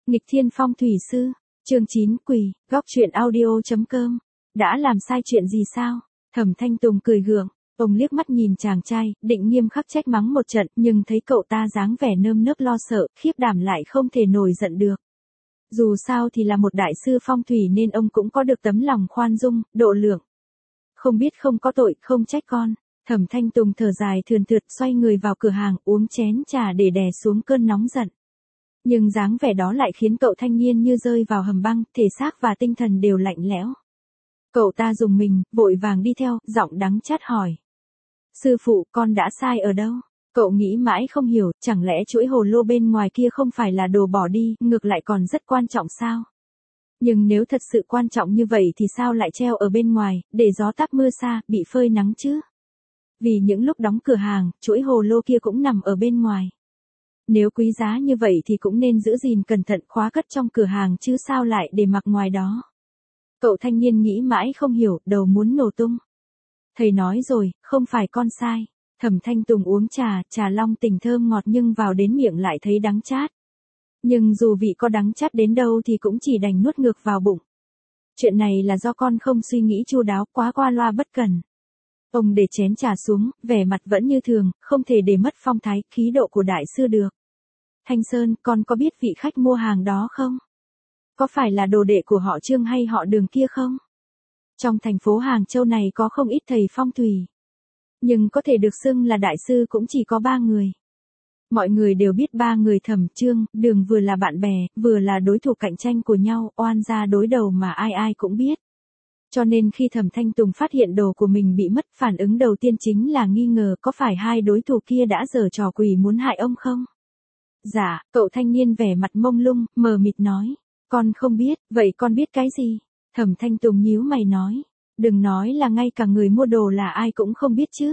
Nghịch thiên phong thủy sư, chương 9 quỳ, góc chuyện audio.com. Đã làm sai chuyện gì sao? Thẩm Thanh Tùng cười gượng, ông liếc mắt nhìn chàng trai, định nghiêm khắc trách mắng một trận, nhưng thấy cậu ta dáng vẻ nơm nớp lo sợ, khiếp đảm lại không thể nổi giận được. Dù sao thì là một đại sư phong thủy nên ông cũng có được tấm lòng khoan dung, độ lượng. Không biết không có tội, không trách con. Thẩm Thanh Tùng thở dài thườn thượt xoay người vào cửa hàng uống chén trà để đè xuống cơn nóng giận. Nhưng dáng vẻ đó lại khiến cậu thanh niên như rơi vào hầm băng, thể xác và tinh thần đều lạnh lẽo. Cậu ta rùng mình, vội vàng đi theo, giọng đắng chát hỏi. Sư phụ, con đã sai ở đâu? Cậu nghĩ mãi không hiểu, chẳng lẽ chuỗi hồ lô bên ngoài kia không phải là đồ bỏ đi, ngược lại còn rất quan trọng sao? Nhưng nếu thật sự quan trọng như vậy thì sao lại treo ở bên ngoài, để gió táp mưa xa, bị phơi nắng chứ? Vì những lúc đóng cửa hàng, chuỗi hồ lô kia cũng nằm ở bên ngoài. Nếu quý giá như vậy thì cũng nên giữ gìn cẩn thận khóa cất trong cửa hàng chứ sao lại để mặc ngoài đó. Cậu thanh niên nghĩ mãi không hiểu, đầu muốn nổ tung. Thầy nói rồi, không phải con sai. Thẩm Thanh Tùng uống trà, trà long tỉnh thơm ngọt nhưng vào đến miệng lại thấy đắng chát. Nhưng dù vị có đắng chát đến đâu thì cũng chỉ đành nuốt ngược vào bụng. Chuyện này là do con không suy nghĩ chu đáo, quá qua loa bất cần. Ông để chén trà xuống, vẻ mặt vẫn như thường, không thể để mất phong thái, khí độ của đại sư được. Thanh Sơn, con có biết vị khách mua hàng đó không? Có phải là đồ đệ của họ Trương hay họ Đường kia không? Trong thành phố Hàng Châu này có không ít thầy phong thủy. Nhưng có thể được xưng là đại sư cũng chỉ có 3 người. Mọi người đều biết 3 người Thẩm, Trương, Đường vừa là bạn bè, vừa là đối thủ cạnh tranh của nhau, oan gia đối đầu mà ai ai cũng biết. Cho nên khi Thẩm Thanh Tùng phát hiện đồ của mình bị mất, phản ứng đầu tiên chính là nghi ngờ có phải hai đối thủ kia đã giở trò quỷ muốn hại ông không? Dạ, cậu thanh niên vẻ mặt mông lung, mờ mịt nói. Con không biết, vậy con biết cái gì? Thẩm Thanh Tùng nhíu mày nói. Đừng nói là ngay cả người mua đồ là ai cũng không biết chứ.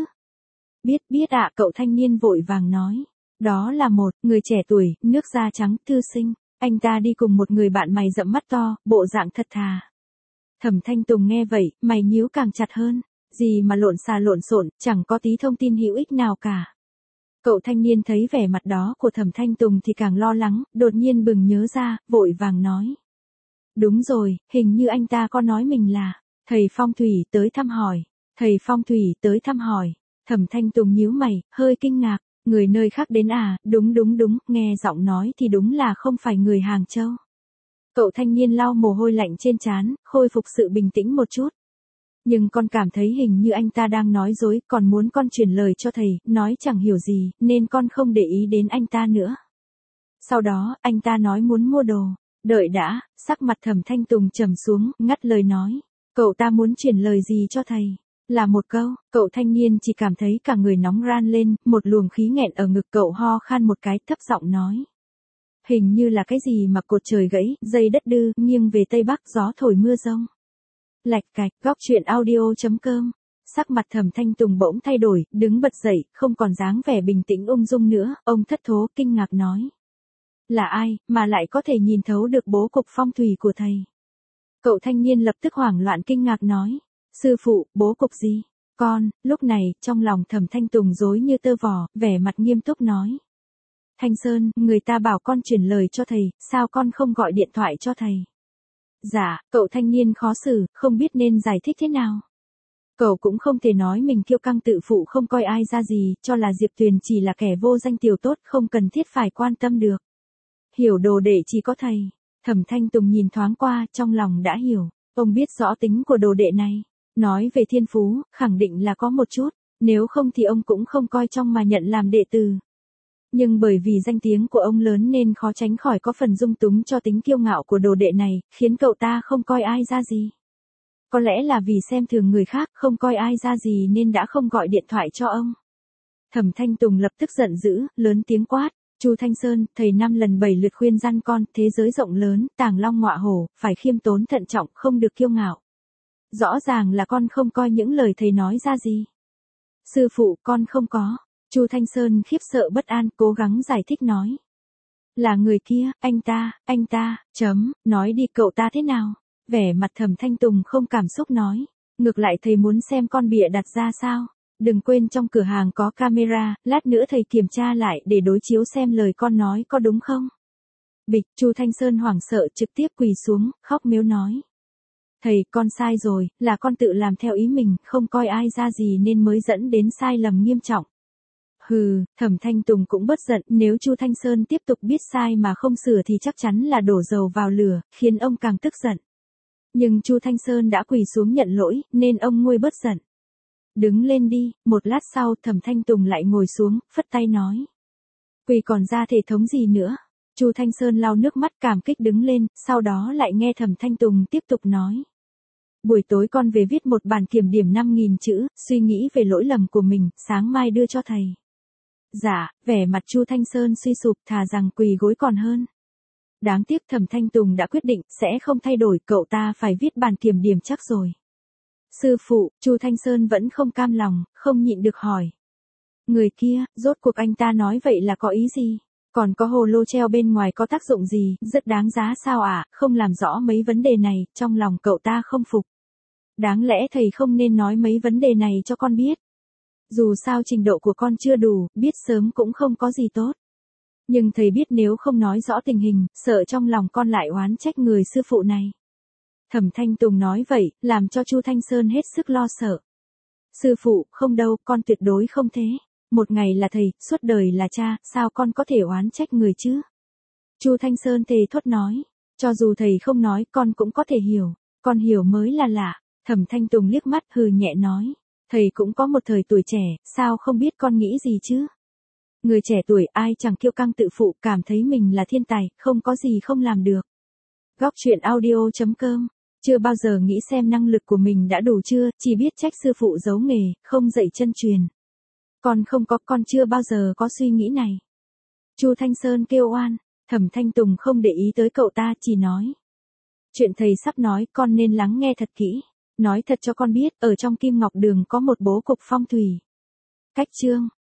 Biết ạ, cậu thanh niên vội vàng nói. Đó là một người trẻ tuổi, nước da trắng, thư sinh. Anh ta đi cùng một người bạn mày rậm mắt to, bộ dạng thật thà. Thẩm Thanh Tùng nghe vậy, mày nhíu càng chặt hơn. Gì mà lộn xà lộn xộn, chẳng có tí thông tin hữu ích nào cả. Cậu thanh niên thấy vẻ mặt đó của Thẩm Thanh Tùng thì càng lo lắng, đột nhiên bừng nhớ ra, vội vàng nói. Đúng rồi, hình như anh ta có nói mình là thầy phong thủy tới thăm hỏi. Thầy phong thủy tới thăm hỏi. Thẩm Thanh Tùng nhíu mày, hơi kinh ngạc. Người nơi khác đến à? Đúng, nghe giọng nói thì đúng là không phải người Hàng Châu. Cậu thanh niên lau mồ hôi lạnh trên trán, khôi phục sự bình tĩnh một chút. Nhưng con cảm thấy hình như anh ta đang nói dối, còn muốn con truyền lời cho thầy, nói chẳng hiểu gì, nên con không để ý đến anh ta nữa. Sau đó, anh ta nói muốn mua đồ. Đợi đã, sắc mặt Thẩm Thanh Tùng trầm xuống, ngắt lời nói. Cậu ta muốn truyền lời gì cho thầy? Là một câu, cậu thanh niên chỉ cảm thấy cả người nóng ran lên, một luồng khí nghẹn ở ngực cậu ho khan một cái, thấp giọng nói. Hình như là cái gì mà cột trời gãy, dây đất đư, nghiêng về tây bắc, gió thổi mưa rông. Lạch cạch, góc chuyện audio.com. Sắc mặt Thẩm Thanh Tùng bỗng thay đổi, đứng bật dậy, không còn dáng vẻ bình tĩnh ung dung nữa, ông thất thố kinh ngạc nói. Là ai, mà lại có thể nhìn thấu được bố cục phong thủy của thầy? Cậu thanh niên lập tức hoảng loạn kinh ngạc nói. Sư phụ, bố cục gì? Con, lúc này, trong lòng Thẩm Thanh Tùng rối như tơ vò, vẻ mặt nghiêm túc nói. Thanh Sơn, người ta bảo con truyền lời cho thầy, sao con không gọi điện thoại cho thầy? Dạ, cậu thanh niên khó xử, không biết nên giải thích thế nào. Cậu cũng không thể nói mình kiêu căng tự phụ không coi ai ra gì, cho là Diệp Tuyền chỉ là kẻ vô danh tiểu tốt không cần thiết phải quan tâm được. Hiểu đồ đệ chỉ có thầy. Thẩm Thanh Tùng nhìn thoáng qua, trong lòng đã hiểu. Ông biết rõ tính của đồ đệ này. Nói về thiên phú, khẳng định là có một chút. Nếu không thì ông cũng không coi trong mà nhận làm đệ tử. Nhưng bởi vì danh tiếng của ông lớn nên khó tránh khỏi có phần dung túng cho tính kiêu ngạo của đồ đệ này, khiến cậu ta không coi ai ra gì. Có lẽ là vì xem thường người khác, không coi ai ra gì nên đã không gọi điện thoại cho ông. Thẩm Thanh Tùng lập tức giận dữ, lớn tiếng quát. Chu Thanh Sơn, thầy 5 lần 7 lượt khuyên răn con, thế giới rộng lớn, tàng long ngọa hổ, phải khiêm tốn thận trọng, không được kiêu ngạo. Rõ ràng là con không coi những lời thầy nói ra gì. Sư phụ, con không có. Chu Thanh Sơn khiếp sợ bất an, cố gắng giải thích nói. Là người kia, anh ta, nói đi cậu ta thế nào? Vẻ mặt Thẩm Thanh Tùng không cảm xúc nói. Ngược lại thầy muốn xem con bịa đặt ra sao? Đừng quên trong cửa hàng có camera, lát nữa thầy kiểm tra lại để đối chiếu xem lời con nói có đúng không. Bịch, Chu Thanh Sơn hoảng sợ trực tiếp quỳ xuống, khóc mếu nói. Thầy, con sai rồi, là con tự làm theo ý mình, không coi ai ra gì nên mới dẫn đến sai lầm nghiêm trọng. Hừ, Thẩm Thanh Tùng cũng bớt giận, nếu Chu Thanh Sơn tiếp tục biết sai mà không sửa thì chắc chắn là đổ dầu vào lửa, khiến ông càng tức giận. Nhưng Chu Thanh Sơn đã quỳ xuống nhận lỗi, nên ông nguôi bớt giận. Đứng lên đi, một lát sau Thẩm Thanh Tùng lại ngồi xuống, phất tay nói. Quỳ còn ra thể thống gì nữa? Chu Thanh Sơn lau nước mắt cảm kích đứng lên, sau đó lại nghe Thẩm Thanh Tùng tiếp tục nói. Buổi tối con về viết một bản kiểm điểm 5.000 chữ, suy nghĩ về lỗi lầm của mình, sáng mai đưa cho thầy. Dạ, vẻ mặt Chu Thanh Sơn suy sụp, thà rằng quỳ gối còn hơn. Đáng tiếc Thẩm Thanh Tùng đã quyết định, sẽ không thay đổi, cậu ta phải viết bản kiểm điểm chắc rồi. Sư phụ, Chu Thanh Sơn vẫn không cam lòng, không nhịn được hỏi. Người kia, rốt cuộc anh ta nói vậy là có ý gì? Còn có hồ lô treo bên ngoài có tác dụng gì, rất đáng giá sao ạ, không làm rõ mấy vấn đề này, trong lòng cậu ta không phục. Đáng lẽ thầy không nên nói mấy vấn đề này cho con biết. Dù sao trình độ của con chưa đủ, biết sớm cũng không có gì tốt. Nhưng thầy biết nếu không nói rõ tình hình, sợ trong lòng con lại oán trách người sư phụ này. Thẩm Thanh Tùng nói vậy, làm cho Chu Thanh Sơn hết sức lo sợ. Sư phụ, không đâu, con tuyệt đối không thế. Một ngày là thầy, suốt đời là cha, sao con có thể oán trách người chứ? Chu Thanh Sơn thề thốt nói, cho dù thầy không nói, con cũng có thể hiểu, con hiểu mới là lạ. Thẩm Thanh Tùng liếc mắt hừ nhẹ nói, thầy cũng có một thời tuổi trẻ, sao không biết con nghĩ gì chứ? Người trẻ tuổi ai chẳng kiêu căng tự phụ, cảm thấy mình là thiên tài, không có gì không làm được. Góc truyện audio.com. Chưa bao giờ nghĩ xem năng lực của mình đã đủ chưa, chỉ biết trách sư phụ giấu nghề, không dạy chân truyền. Con không có, con chưa bao giờ có suy nghĩ này. Chu Thanh Sơn kêu oan, Thẩm Thanh Tùng không để ý tới cậu ta, chỉ nói. Chuyện thầy sắp nói, con nên lắng nghe thật kỹ. Nói thật cho con biết, ở trong Kim Ngọc Đường có một bố cục phong thủy. Cách chương.